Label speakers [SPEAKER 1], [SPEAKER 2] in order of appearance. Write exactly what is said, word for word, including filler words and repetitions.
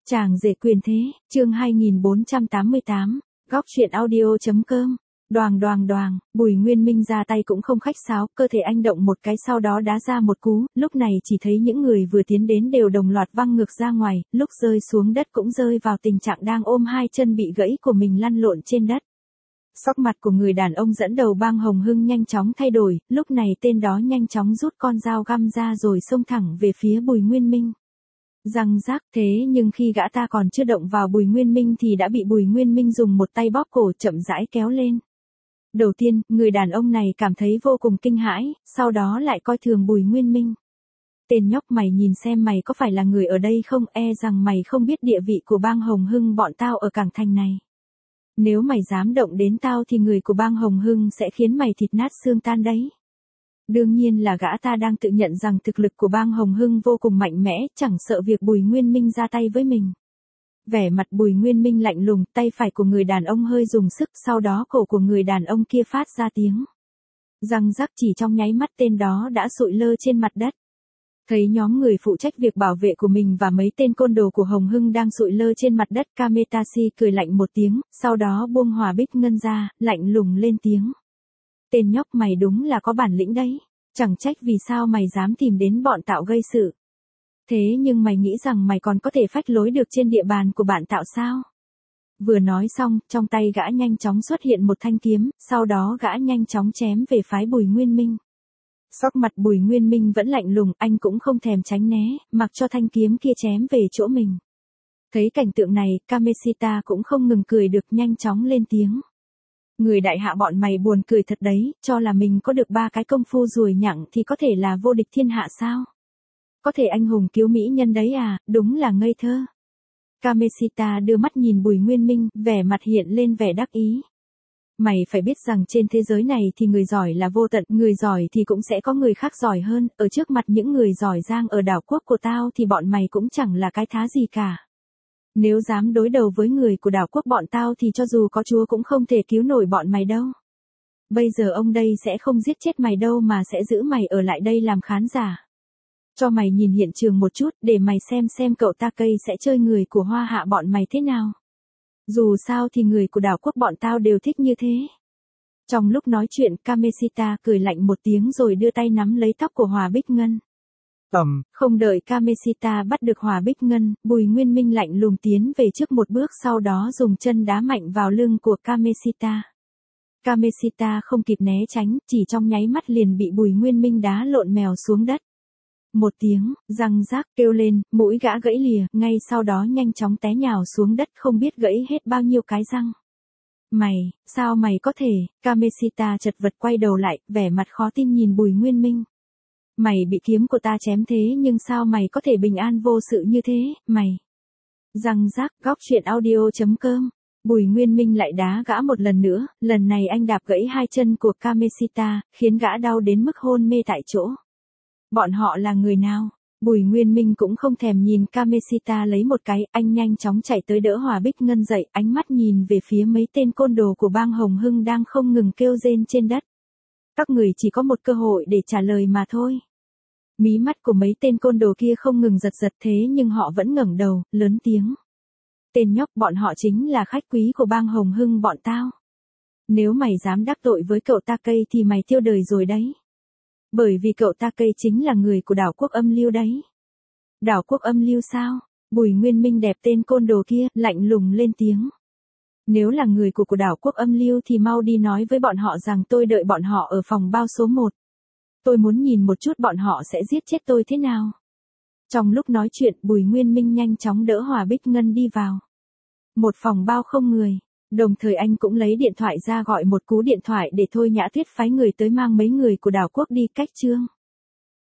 [SPEAKER 1] Chàng rể quyền thế, chương hai nghìn bốn trăm tám mươi tám, góc truyện audio.com. Đoàng đoàng đoàng, Bùi Nguyên Minh ra tay cũng không khách sáo, cơ thể anh động một cái sau đó đá ra một cú, lúc này chỉ thấy những người vừa tiến đến đều đồng loạt văng ngược ra ngoài, lúc rơi xuống đất cũng rơi vào tình trạng đang ôm hai chân bị gãy của mình lăn lộn trên đất. Sắc mặt của người đàn ông dẫn đầu Bang Hồng Hưng nhanh chóng thay đổi, lúc này tên đó nhanh chóng rút con dao găm ra rồi xông thẳng về phía Bùi Nguyên Minh. Răng rác thế nhưng khi gã ta còn chưa động vào Bùi Nguyên Minh thì đã bị Bùi Nguyên Minh dùng một tay bóp cổ chậm rãi kéo lên. Đầu tiên, người đàn ông này cảm thấy vô cùng kinh hãi, sau đó lại coi thường Bùi Nguyên Minh. Tên nhóc mày nhìn xem mày có phải là người ở đây không, e rằng mày không biết địa vị của Bang Hồng Hưng bọn tao ở Cảng Thành này. Nếu mày dám động đến tao thì người của Bang Hồng Hưng sẽ khiến mày thịt nát xương tan đấy. Đương nhiên là gã ta đang tự nhận rằng thực lực của Bang Hồng Hưng vô cùng mạnh mẽ, chẳng sợ việc Bùi Nguyên Minh ra tay với mình. Vẻ mặt Bùi Nguyên Minh lạnh lùng, tay phải của người đàn ông hơi dùng sức, sau đó cổ của người đàn ông kia phát ra tiếng răng rắc, chỉ trong nháy mắt tên đó đã sụi lơ trên mặt đất. Thấy nhóm người phụ trách việc bảo vệ của mình và mấy tên côn đồ của Hồng Hưng đang sụi lơ trên mặt đất, Kametashi cười lạnh một tiếng, sau đó buông hỏa bích ngân ra, lạnh lùng lên tiếng. Tên nhóc mày đúng là có bản lĩnh đấy, chẳng trách vì sao mày dám tìm đến bọn tạo gây sự. Thế nhưng mày nghĩ rằng mày còn có thể phách lối được trên địa bàn của bạn tạo sao? Vừa nói xong, trong tay gã nhanh chóng xuất hiện một thanh kiếm, sau đó gã nhanh chóng chém về phái Bùi Nguyên Minh. Sắc mặt Bùi Nguyên Minh vẫn lạnh lùng, anh cũng không thèm tránh né, mặc cho thanh kiếm kia chém về chỗ mình. Thấy cảnh tượng này, Kameshita cũng không ngừng cười được, nhanh chóng lên tiếng. Người đại hạ bọn mày buồn cười thật đấy, cho là mình có được ba cái công phu ruồi nhặng thì có thể là vô địch thiên hạ sao? Có thể anh hùng cứu mỹ nhân đấy à, đúng là ngây thơ. Kameshita đưa mắt nhìn Bùi Nguyên Minh, vẻ mặt hiện lên vẻ đắc ý. Mày phải biết rằng trên thế giới này thì người giỏi là vô tận, người giỏi thì cũng sẽ có người khác giỏi hơn, ở trước mặt những người giỏi giang ở đảo quốc của tao thì bọn mày cũng chẳng là cái thá gì cả. Nếu dám đối đầu với người của đảo quốc bọn tao thì cho dù có chúa cũng không thể cứu nổi bọn mày đâu. Bây giờ ông đây sẽ không giết chết mày đâu mà sẽ giữ mày ở lại đây làm khán giả. Cho mày nhìn hiện trường một chút để mày xem xem cậu ta cây sẽ chơi người của hoa hạ bọn mày thế nào. Dù sao thì người của đảo quốc bọn tao đều thích như thế. Trong lúc nói chuyện, Kameshita cười lạnh một tiếng rồi đưa tay nắm lấy tóc của Hòa Bích Ngân. Ầm, không đợi Kameshita bắt được Hòa Bích Ngân, Bùi Nguyên Minh lạnh lùng tiến về trước một bước, sau đó dùng chân đá mạnh vào lưng của Kameshita. Kameshita không kịp né tránh, chỉ trong nháy mắt liền bị Bùi Nguyên Minh đá lộn mèo xuống đất. Một tiếng, răng rác kêu lên, mũi gã gãy lìa, ngay sau đó nhanh chóng té nhào xuống đất, không biết gãy hết bao nhiêu cái răng. Mày, sao mày có thể? Kameshita chật vật quay đầu lại, vẻ mặt khó tin nhìn Bùi Nguyên Minh. Mày bị kiếm của ta chém thế nhưng sao mày có thể bình an vô sự như thế, mày? Răng rác, góc truyện audio.com. Bùi Nguyên Minh lại đá gã một lần nữa, lần này anh đạp gãy hai chân của Kameshita, khiến gã đau đến mức hôn mê tại chỗ. Bọn họ là người nào? Bùi Nguyên Minh cũng không thèm nhìn Kameshita lấy một cái, anh nhanh chóng chạy tới đỡ Hòa Bích Ngân dậy, ánh mắt nhìn về phía mấy tên côn đồ của Bang Hồng Hưng đang không ngừng kêu rên trên đất. Các người chỉ có một cơ hội để trả lời mà thôi. Mí mắt của mấy tên côn đồ kia không ngừng giật giật thế nhưng họ vẫn ngẩng đầu, lớn tiếng. Tên nhóc, bọn họ chính là khách quý của Bang Hồng Hưng bọn tao. Nếu mày dám đắc tội với cậu ta cây thì mày tiêu đời rồi đấy. Bởi vì cậu ta cây chính là người của đảo quốc âm lưu đấy. Đảo quốc âm lưu sao? Bùi Nguyên Minh đẹp tên côn đồ kia, lạnh lùng lên tiếng. Nếu là người của của đảo quốc âm lưu thì mau đi nói với bọn họ rằng tôi đợi bọn họ ở phòng bao số một. Tôi muốn nhìn một chút bọn họ sẽ giết chết tôi thế nào. Trong lúc nói chuyện, Bùi Nguyên Minh nhanh chóng đỡ Hòa Bích Ngân đi vào một phòng bao không người. Đồng thời anh cũng lấy điện thoại ra gọi một cú điện thoại để Thôi Nhã Tuyết phái người tới mang mấy người của đảo quốc đi cách chương.